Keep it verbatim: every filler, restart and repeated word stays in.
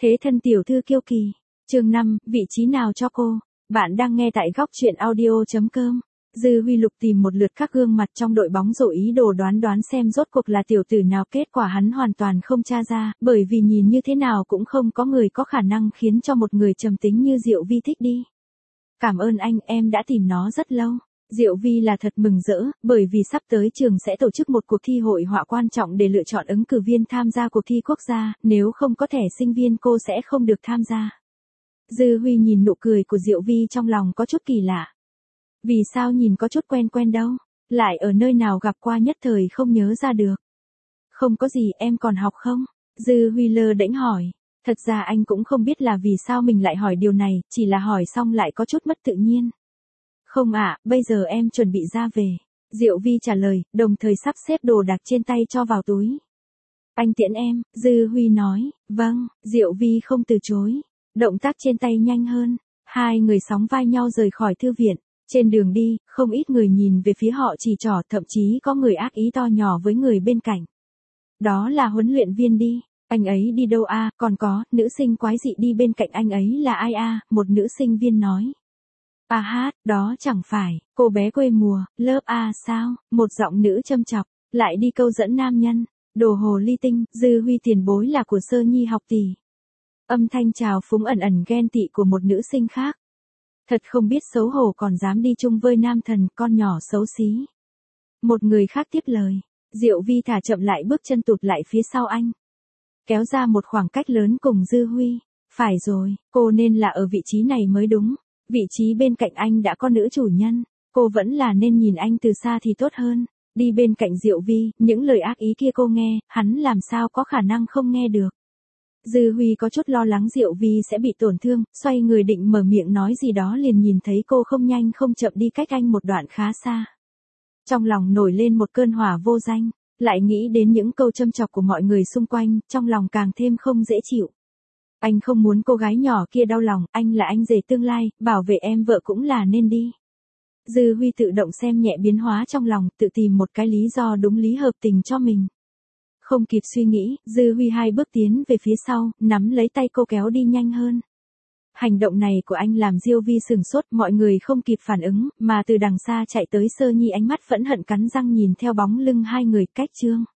Thế thân tiểu thư kiêu kỳ. Chương năm, vị trí nào cho cô? Bạn đang nghe tại góc truyện audio.com. Dư Huy Lục tìm một lượt các gương mặt trong đội bóng rổ ý đồ đoán đoán xem rốt cuộc là tiểu tử nào, kết quả hắn hoàn toàn không tra ra, bởi vì nhìn như thế nào cũng không có người có khả năng khiến cho một người trầm tính như Diệu Vi thích đi. Cảm ơn anh, em đã tìm nó rất lâu. Diệu Vi là thật mừng rỡ, bởi vì sắp tới trường sẽ tổ chức một cuộc thi hội họa quan trọng để lựa chọn ứng cử viên tham gia cuộc thi quốc gia, nếu không có thẻ sinh viên cô sẽ không được tham gia. Dư Huy nhìn nụ cười của Diệu Vi trong lòng có chút kỳ lạ. Vì sao nhìn có chút quen quen đâu, lại ở nơi nào gặp qua nhất thời không nhớ ra được. Không có gì, em còn học không? Dư Huy lơ đễnh hỏi. Thật ra anh cũng không biết là vì sao mình lại hỏi điều này, chỉ là hỏi xong lại có chút mất tự nhiên. Không ạ, à, bây giờ em chuẩn bị ra về. Diệu Vi trả lời, đồng thời sắp xếp đồ đạc trên tay cho vào túi. Anh tiễn em, Dư Huy nói. Vâng, Diệu Vi không từ chối. Động tác trên tay nhanh hơn. Hai người sóng vai nhau rời khỏi thư viện. Trên đường đi, không ít người nhìn về phía họ chỉ trỏ, thậm chí có người ác ý to nhỏ với người bên cạnh. Đó là huấn luyện viên đi. Anh ấy đi đâu a? À? Còn có, nữ sinh quái dị đi bên cạnh anh ấy là ai a? À? Một nữ sinh viên nói. À hát, đó chẳng phải, cô bé quê mùa, lớp A sao? Một giọng nữ châm chọc, lại đi câu dẫn nam nhân. Đồ hồ ly tinh, Dư Huy tiền bối là của Sơ Nhi học tỷ. Âm thanh trào phúng ẩn ẩn ghen tị của một nữ sinh khác. Thật không biết xấu hổ còn dám đi chung với nam thần, con nhỏ xấu xí. Một người khác tiếp lời. Diệu Vi thả chậm lại bước chân tụt lại phía sau anh. Kéo ra một khoảng cách lớn cùng Dư Huy. Phải rồi, cô nên là ở vị trí này mới đúng. Vị trí bên cạnh anh đã có nữ chủ nhân. Cô vẫn là nên nhìn anh từ xa thì tốt hơn. Đi bên cạnh Diệu Vi, những lời ác ý kia cô nghe, hắn làm sao có khả năng không nghe được. Dư Huy có chút lo lắng Diệu Vi sẽ bị tổn thương, xoay người định mở miệng nói gì đó liền nhìn thấy cô không nhanh không chậm đi cách anh một đoạn khá xa. Trong lòng nổi lên một cơn hỏa vô danh, lại nghĩ đến những câu châm chọc của mọi người xung quanh, trong lòng càng thêm không dễ chịu. Anh không muốn cô gái nhỏ kia đau lòng, anh là anh rể tương lai, bảo vệ em vợ cũng là nên đi. Dư Huy tự động xem nhẹ biến hóa trong lòng, tự tìm một cái lý do đúng lý hợp tình cho mình. Không kịp suy nghĩ, Dư Huy hai bước tiến về phía sau, nắm lấy tay cô kéo đi nhanh hơn. Hành động này của anh làm Diệu Vi sửng sốt, mọi người không kịp phản ứng, mà từ đằng xa chạy tới Sơ Nhi ánh mắt phẫn hận cắn răng nhìn theo bóng lưng hai người. Cách chương